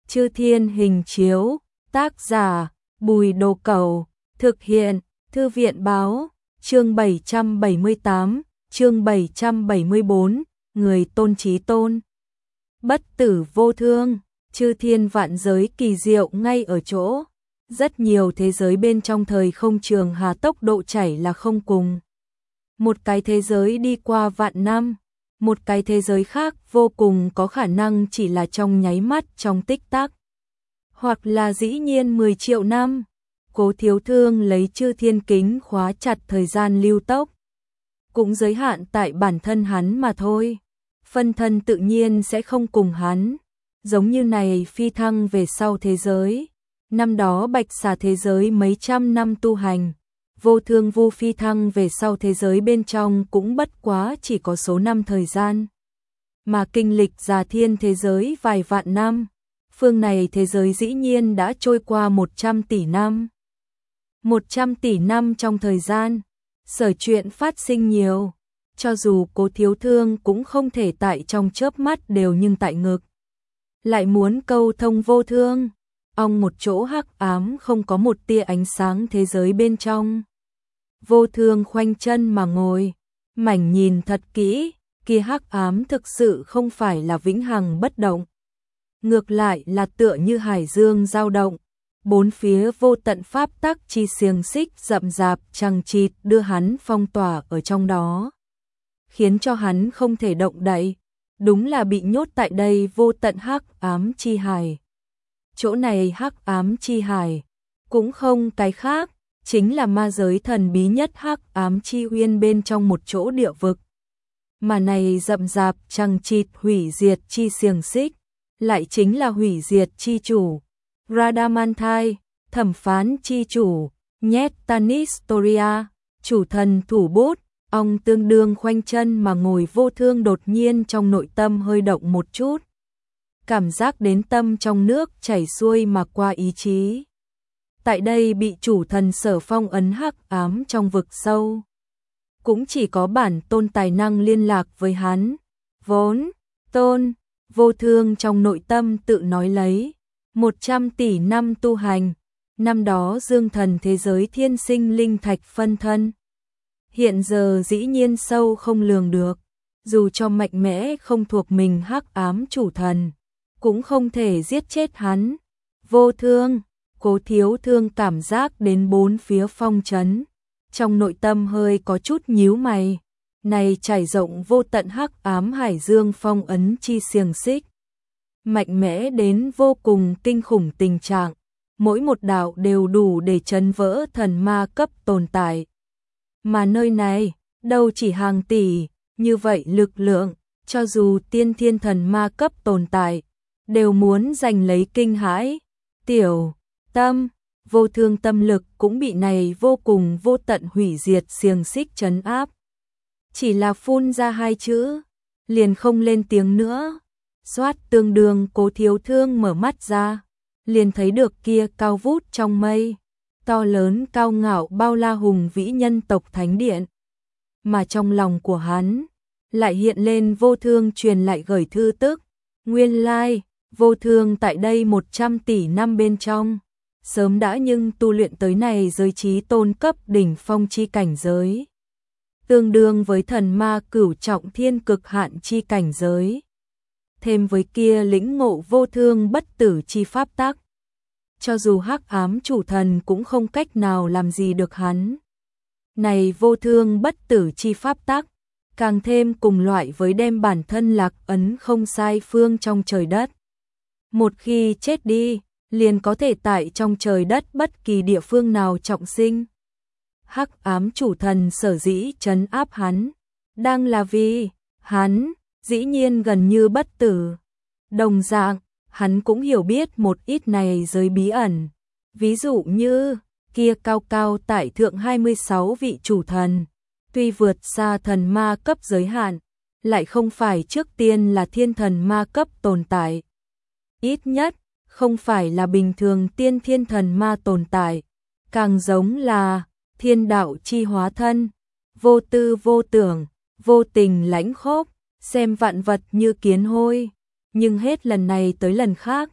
Chư Thiên Hình Chiếu, tác giả Bùi Đồ Cẩu, thực hiện Thư viện Báo, chương 778, chương 774, người tôn trí tôn. Bất tử vô thương, chư thiên vạn giới kỳ diệu ngay ở chỗ. Rất nhiều thế giới bên trong thời không trường hà tốc độ chảy là không cùng. Một cái thế giới đi qua vạn năm, một cái thế giới khác vô cùng có khả năng chỉ là trong nháy mắt, trong tích tắc. Hoặc là dĩ nhiên 10 triệu năm. Cố Thiếu Thương lấy chư thiên kính khóa chặt thời gian lưu tốc. Cũng giới hạn tại bản thân hắn mà thôi. Phân thân tự nhiên sẽ không cùng hắn. Giống như này phi thăng về sau thế giới. Năm đó Bạch Xà thế giới mấy trăm năm tu hành. Vô Thương Vu phi thăng về sau thế giới bên trong cũng bất quá chỉ có số năm thời gian. Mà kinh lịch Già Thiên thế giới vài vạn năm. Phương này thế giới dĩ nhiên đã trôi qua 100 tỷ năm. 100 tỷ năm trong thời gian, sở chuyện phát sinh nhiều, cho dù Cố Thiếu Thương cũng không thể tại trong chớp mắt đều nhưng tại ngực. Lại muốn câu thông Vô Thương, ong một chỗ hắc ám không có một tia ánh sáng thế giới bên trong. Vô Thương khoanh chân mà ngồi, mảnh nhìn thật kỹ, kia hắc ám thực sự không phải là vĩnh hằng bất động. Ngược lại là tựa như hải dương dao động. Bốn phía vô tận pháp tắc chi xiềng xích rậm rạp chằng chịt đưa hắn phong tỏa ở trong đó, khiến cho hắn không thể động đậy, đúng là bị nhốt tại đây vô tận hắc ám chi hải. Chỗ này hắc ám chi hải cũng không cái khác, chính là ma giới thần bí nhất hắc ám chi uyên bên trong một chỗ địa vực. Mà này rậm rạp chằng chịt hủy diệt chi xiềng xích, lại chính là hủy diệt chi chủ Radamanthai, thẩm phán chi chủ, Nyetanistoria, chủ thần thủ bút. Ông tương đương khoanh chân mà ngồi. Vô Thương đột nhiên trong nội tâm hơi động một chút. Cảm giác đến tâm trong nước chảy xuôi mà qua ý chí. Tại đây bị chủ thần sở phong ấn hắc ám trong vực sâu. Cũng chỉ có bản tôn tài năng liên lạc với hắn. Vốn, tôn, Vô Thương trong nội tâm tự nói lấy. 100 tỷ năm tu hành, năm đó dương thần thế giới thiên sinh linh thạch phân thân. Hiện giờ dĩ nhiên sâu không lường được, dù cho mạnh mẽ không thuộc mình hắc ám chủ thần, cũng không thể giết chết hắn. Vô Thương, Cố Thiếu Thương cảm giác đến bốn phía phong trấn, trong nội tâm hơi có chút nhíu mày. Này trải rộng vô tận hắc ám hải dương phong ấn chi xiềng xích, mạnh mẽ đến vô cùng kinh khủng tình trạng, mỗi một đạo đều đủ để chấn vỡ thần ma cấp tồn tại. Mà nơi này, đâu chỉ hàng tỷ, như vậy lực lượng, cho dù tiên thiên thần ma cấp tồn tại, đều muốn giành lấy kinh hãi. Tiểu tâm, Vô Thương tâm lực cũng bị này vô cùng vô tận hủy diệt xiềng xích trấn áp. Chỉ là phun ra hai chữ, liền không lên tiếng nữa. Xoát tương đương Cố Thiếu Thương mở mắt ra, liền thấy được kia cao vút trong mây, to lớn cao ngạo bao la hùng vĩ nhân tộc thánh điện. Mà trong lòng của hắn, lại hiện lên Vô Thương truyền lại gửi thư tức. Nguyên lai, Vô Thương tại đây 100 tỷ năm bên trong, sớm đã nhưng tu luyện tới này giới trí tôn cấp đỉnh phong chi cảnh giới. Tương đương với thần ma cửu trọng thiên cực hạn chi cảnh giới. Thêm với kia lĩnh ngộ vô thương bất tử chi pháp tắc. Cho dù hắc ám chủ thần cũng không cách nào làm gì được hắn. Này vô thương bất tử chi pháp tắc, càng thêm cùng loại với đem bản thân lạc ấn không sai phương trong trời đất. Một khi chết đi, liền có thể tại trong trời đất bất kỳ địa phương nào trọng sinh. Hắc ám chủ thần sở dĩ trấn áp hắn, đang là vì hắn dĩ nhiên gần như bất tử. Đồng dạng, hắn cũng hiểu biết một ít này giới bí ẩn. Ví dụ như, kia cao cao tại thượng 26 vị chủ thần, tuy vượt xa thần ma cấp giới hạn, lại không phải trước tiên là thiên thần ma cấp tồn tại. Ít nhất, không phải là bình thường tiên thiên thần ma tồn tại, càng giống là thiên đạo chi hóa thân, vô tư vô tưởng, vô tình lãnh khốc, xem vạn vật như kiến hôi. Nhưng hết lần này tới lần khác,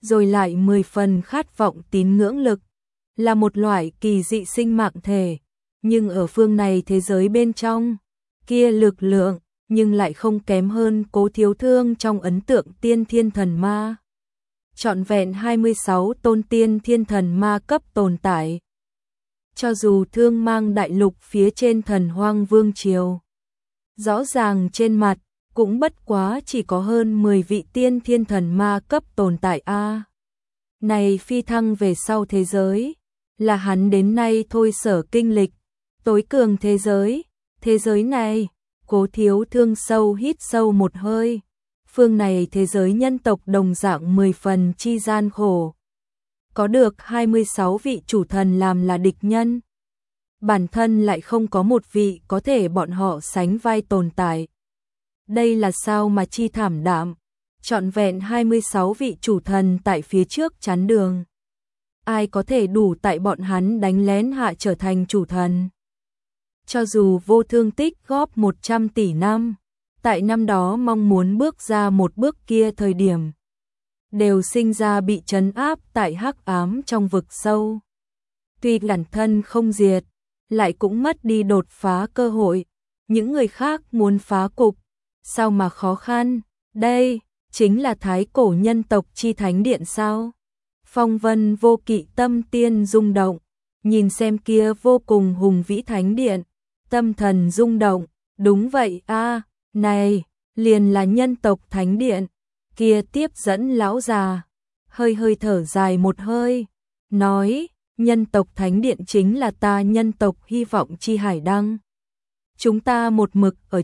rồi lại 10 phần khát vọng tín ngưỡng lực, là một loại kỳ dị sinh mạng thể, nhưng ở phương này thế giới bên trong, kia lực lượng, nhưng lại không kém hơn Cố Thiếu Thương trong ấn tượng tiên thiên thần ma. Trọn vẹn 26 tôn tiên thiên thần ma cấp tồn tại. Cho dù Thương Mang đại lục phía trên Thần Hoang Vương Triều, rõ ràng trên mặt, cũng bất quá chỉ có hơn 10 vị tiên thiên thần ma cấp tồn tại a. Này phi thăng về sau thế giới, là hắn đến nay thôi sở kinh lịch, tối cường thế giới này, Cố Thiếu Thương sâu hít sâu một hơi, phương này thế giới nhân tộc đồng dạng 10 phần chi gian khổ. Có được 26 vị chủ thần làm là địch nhân, bản thân lại không có một vị có thể bọn họ sánh vai tồn tại. Đây là sao mà chi thảm đạm, trọn vẹn 26 vị chủ thần tại phía trước chắn đường. Ai có thể đủ tại bọn hắn đánh lén hạ trở thành chủ thần? Cho dù Vô Thương tích góp 100 tỷ năm, tại năm đó mong muốn bước ra một bước kia thời điểm, đều sinh ra bị trấn áp tại hắc ám trong vực sâu. Tuy bản thân không diệt, lại cũng mất đi đột phá cơ hội. Những người khác muốn phá cục, sao mà khó khăn? Đây chính là thái cổ nhân tộc chi thánh điện sao? Phong Vân Vô Kỵ tâm tiên rung động, nhìn xem kia vô cùng hùng vĩ thánh điện, tâm thần rung động. Đúng vậy a, này liền là nhân tộc thánh điện. Kia tiếp dẫn lão già hơi hơi thở dài một hơi, nói: nhân tộc thánh điện chính là ta nhân tộc hy vọng chi hải đăng. Chúng ta một mực ở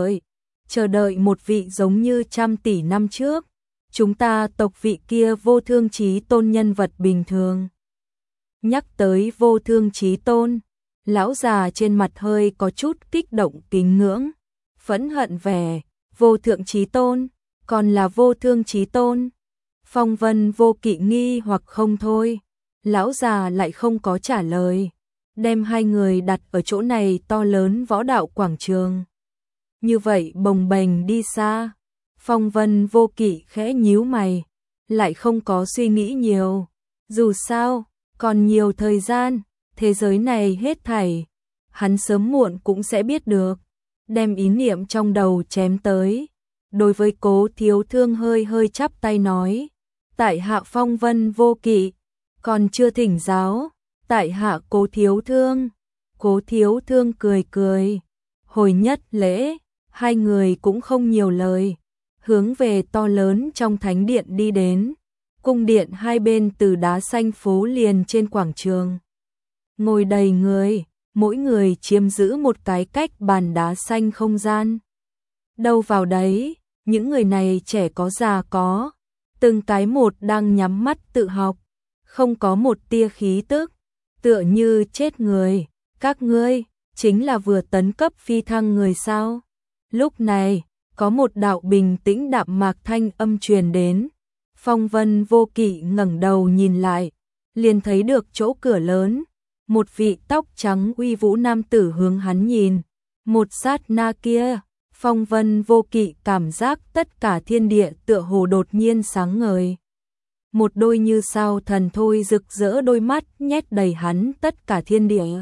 chờ đợi một vị giống như trăm tỷ năm trước, chúng ta tộc vị kia Vô Thương Chí Tôn nhân vật bình thường. Nhắc tới Vô Thương Chí Tôn, lão già trên mặt hơi có chút kích động kính ngưỡng, phẫn hận vẻ. Vô Thượng Chí Tôn, còn là Vô Thương Chí Tôn? Phong Vân Vô Kỵ nghi hoặc không thôi, lão già lại không có trả lời, đem hai người đặt ở chỗ này to lớn võ đạo quảng trường. Như vậy bồng bềnh đi xa. Phong Vân Vô Kỵ khẽ nhíu mày, lại không có suy nghĩ nhiều. Dù sao, còn nhiều thời gian, thế giới này hết thảy, hắn sớm muộn cũng sẽ biết được. Đem ý niệm trong đầu chém tới. Đối với Cố Thiếu Thương hơi hơi chắp tay nói: tại hạ Phong Vân Vô Kỵ, còn chưa thỉnh giáo. Tại hạ Cố Thiếu Thương. Cố Thiếu Thương cười cười, hồi nhất lễ. Hai người cũng không nhiều lời, hướng về to lớn trong thánh điện đi đến. Cung điện hai bên từ đá xanh phố liền trên quảng trường, ngồi đầy người, mỗi người chiếm giữ một cái cách bàn đá xanh không gian. Đâu vào đấy, những người này trẻ có già có, từng cái một đang nhắm mắt tự học, không có một tia khí tức, tựa như chết người. Các ngươi chính là vừa tấn cấp phi thăng người sao? Lúc này, có một đạo bình tĩnh đạm mạc thanh âm truyền đến. Phong Vân Vô Kỵ ngẩng đầu nhìn lại, liền thấy được chỗ cửa lớn, một vị tóc trắng uy vũ nam tử hướng hắn nhìn. Một sát na kia, Phong Vân Vô Kỵ cảm giác tất cả thiên địa tựa hồ đột nhiên sáng ngời. Một đôi như sao thần thôi rực rỡ đôi mắt nhét đầy hắn tất cả thiên địa.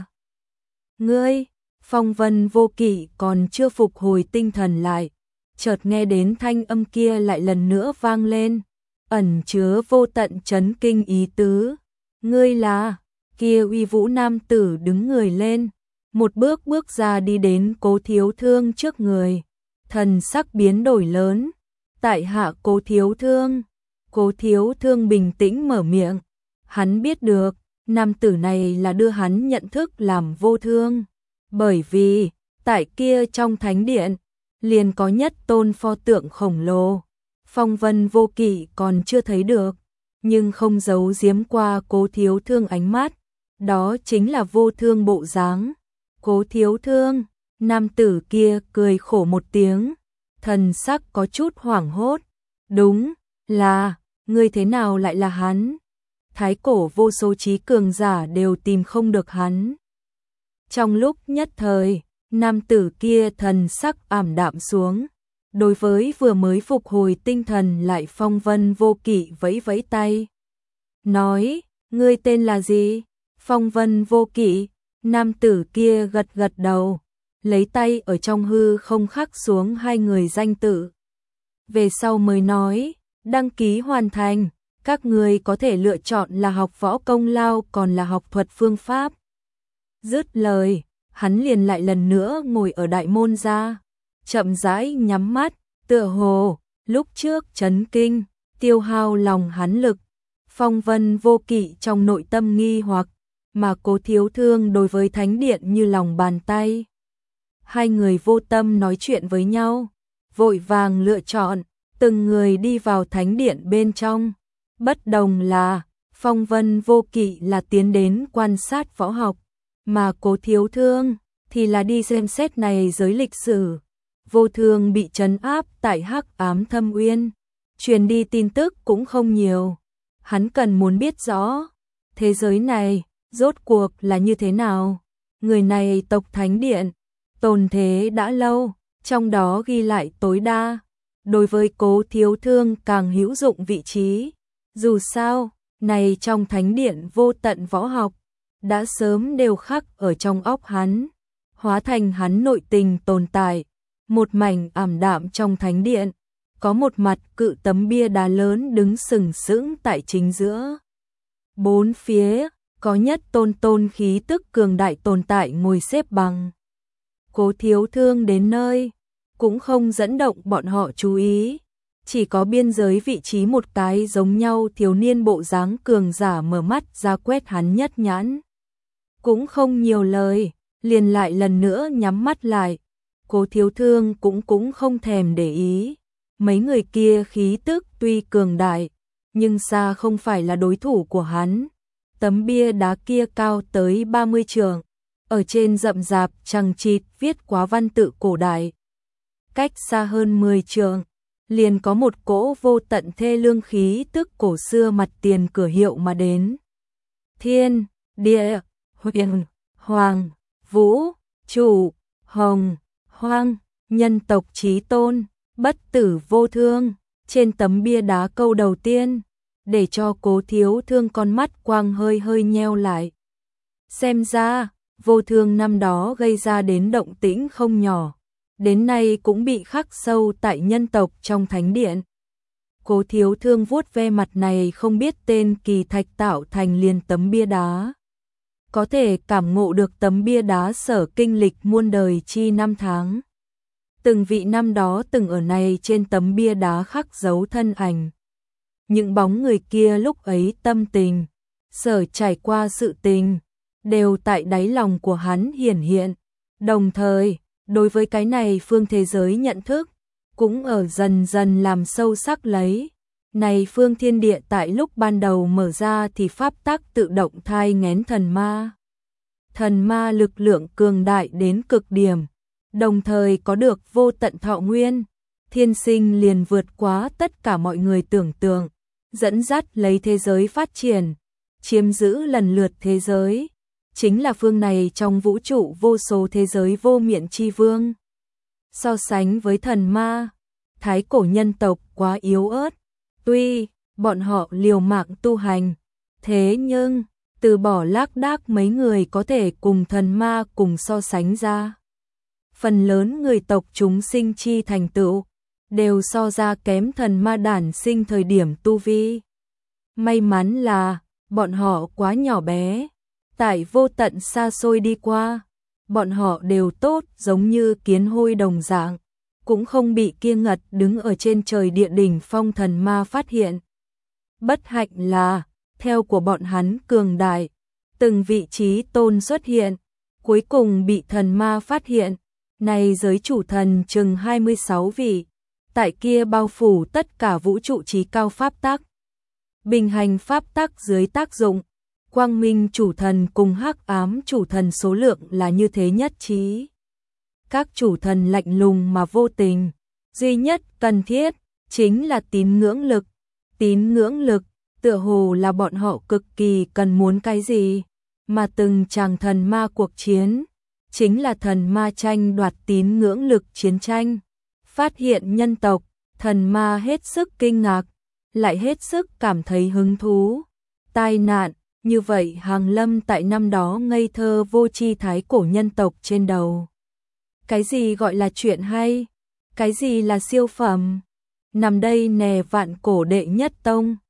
Ngươi, Phong Vân Vô Kỵ còn chưa phục hồi tinh thần lại, chợt nghe đến thanh âm kia lại lần nữa vang lên, ẩn chứa vô tận chấn kinh ý tứ. Ngươi là? Kia uy vũ nam tử đứng người lên, một bước bước ra đi đến Cố Thiếu Thương trước người, thần sắc biến đổi lớn. Tại hạ Cố Thiếu Thương. Cố Thiếu Thương bình tĩnh mở miệng, hắn biết được, nam tử này là đưa hắn nhận thức làm Vô Thương, bởi vì tại kia trong thánh điện liền có nhất tôn pho tượng khổng lồ. Phong Vân Vô Kỵ còn chưa thấy được, nhưng không giấu giếm qua Cố Thiếu Thương ánh mắt, đó chính là Vô Thương bộ dáng. Cố Thiếu Thương, nam tử kia cười khổ một tiếng, thần sắc có chút hoảng hốt. Đúng là, ngươi thế nào lại là hắn? Thái cổ vô số trí cường giả đều tìm không được hắn. Trong lúc nhất thời, nam tử kia thần sắc ảm đạm xuống. Đối với vừa mới phục hồi tinh thần lại Phong Vân Vô Kỵ vẫy vẫy tay. nói, ngươi tên là gì? Phong Vân Vô Kỵ. Nam tử kia gật gật đầu, lấy tay ở trong hư không khắc xuống hai người danh tự. Về sau mới nói, đăng ký hoàn thành, các người có thể lựa chọn là học võ công lao còn là học thuật phương pháp. Dứt lời, hắn liền lại lần nữa ngồi ở đại môn ra, chậm rãi nhắm mắt, tựa hồ, lúc trước chấn kinh, tiêu hao lòng hắn lực. Phong Vân Vô Kỵ trong nội tâm nghi hoặc, mà Cố Thiếu Thương đối với thánh điện như lòng bàn tay. Hai người vô tâm nói chuyện với nhau, vội vàng lựa chọn, từng người đi vào thánh điện bên trong. Bất đồng là, Phong Vân Vô Kỵ là tiến đến quan sát võ học, mà Cố Thiếu Thương thì là đi xem xét này giới lịch sử. Vô Thương bị trấn áp tại Hắc Ám Thâm Uyên, truyền đi tin tức cũng không nhiều. Hắn cần muốn biết rõ, thế giới này rốt cuộc là như thế nào. Người này tộc thánh điện, tồn thế đã lâu, trong đó ghi lại tối đa. Đối với Cố Thiếu Thương càng hữu dụng vị trí. Dù sao, này trong thánh điện vô tận võ học, đã sớm đều khắc ở trong óc hắn, hóa thành hắn nội tình tồn tại. Một mảnh ảm đạm trong thánh điện, có một mặt cự tấm bia đá lớn đứng sừng sững tại chính giữa. Bốn phía, có nhất tôn khí tức cường đại tồn tại ngồi xếp bằng. Cố Thiếu Thương đến nơi, cũng không dẫn động bọn họ chú ý. Chỉ có biên giới vị trí một cái giống nhau thiếu niên bộ dáng cường giả mở mắt ra quét hắn nhất nhãn. Cũng không nhiều lời, liền lại lần nữa nhắm mắt lại. Cố Thiếu Thương cũng không thèm để ý. Mấy người kia khí tức tuy cường đại, nhưng xa không phải là đối thủ của hắn. Tấm bia đá kia cao tới 30 trượng, ở trên rậm rạp chằng chịt viết quá văn tự cổ đại. Cách xa hơn 10 trượng, liền có một cỗ vô tận thê lương khí tức cổ xưa mặt tiền cửa hiệu mà đến. Thiên, địa, huyền, hoàng, vũ, trụ, hồng, hoang, nhân tộc chí tôn, bất tử vô thương. Trên tấm bia đá câu đầu tiên, để cho Cố Thiếu Thương con mắt quang hơi hơi nheo lại. Xem ra, Vô Thương năm đó gây ra đến động tĩnh không nhỏ, đến nay cũng bị khắc sâu tại nhân tộc trong thánh điện. Cố Thiếu Thương vuốt ve mặt này không biết tên kỳ thạch tạo thành liền tấm bia đá. Có thể cảm ngộ được tấm bia đá sở kinh lịch muôn đời chi năm tháng. Từng vị năm đó từng ở này trên tấm bia đá khắc dấu thân ảnh. Những bóng người kia lúc ấy tâm tình, sở trải qua sự tình, đều tại đáy lòng của hắn hiển hiện. Đồng thời, đối với cái này phương thế giới nhận thức, cũng ở dần dần làm sâu sắc lấy. Này phương thiên địa tại lúc ban đầu mở ra thì pháp tắc tự động thai nghén thần ma. Thần ma lực lượng cường đại đến cực điểm, đồng thời có được vô tận thọ nguyên, thiên sinh liền vượt quá tất cả mọi người tưởng tượng, dẫn dắt lấy thế giới phát triển, chiếm giữ lần lượt thế giới, chính là phương này trong vũ trụ vô số thế giới vô miện chi vương. So sánh với thần ma, thái cổ nhân tộc quá yếu ớt, tuy bọn họ liều mạng tu hành, thế nhưng từ bỏ lác đác mấy người có thể cùng thần ma cùng so sánh ra. Phần lớn người tộc chúng sinh chi thành tựu, đều so ra kém thần ma đản sinh thời điểm tu vi. May mắn là, bọn họ quá nhỏ bé, tại vô tận xa xôi đi qua, bọn họ đều tốt giống như kiến hôi đồng dạng, cũng không bị kia ngật đứng ở trên trời địa đỉnh phong thần ma phát hiện. Bất hạnh là, theo của bọn hắn cường đại, từng vị trí tôn xuất hiện, cuối cùng bị thần ma phát hiện. Này giới chủ thần chừng 26 vị, tại kia bao phủ tất cả vũ trụ trí cao pháp tắc. Bình hành pháp tắc dưới tác dụng, quang minh chủ thần cùng hắc ám chủ thần số lượng là như thế nhất trí. Các chủ thần lạnh lùng mà vô tình, duy nhất cần thiết chính là tín ngưỡng lực. Tín ngưỡng lực, tựa hồ là bọn họ cực kỳ cần muốn cái gì, mà từng chàng thần ma cuộc chiến, chính là thần ma tranh đoạt tín ngưỡng lực chiến tranh. Phát hiện nhân tộc, thần ma hết sức kinh ngạc, lại hết sức cảm thấy hứng thú. tai nạn, như vậy Hàng Lâm tại năm đó ngây thơ vô tri thái cổ nhân tộc trên đầu. Cái gì gọi là chuyện hay? Cái gì là siêu phẩm? Nằm đây nè vạn cổ đệ nhất tông.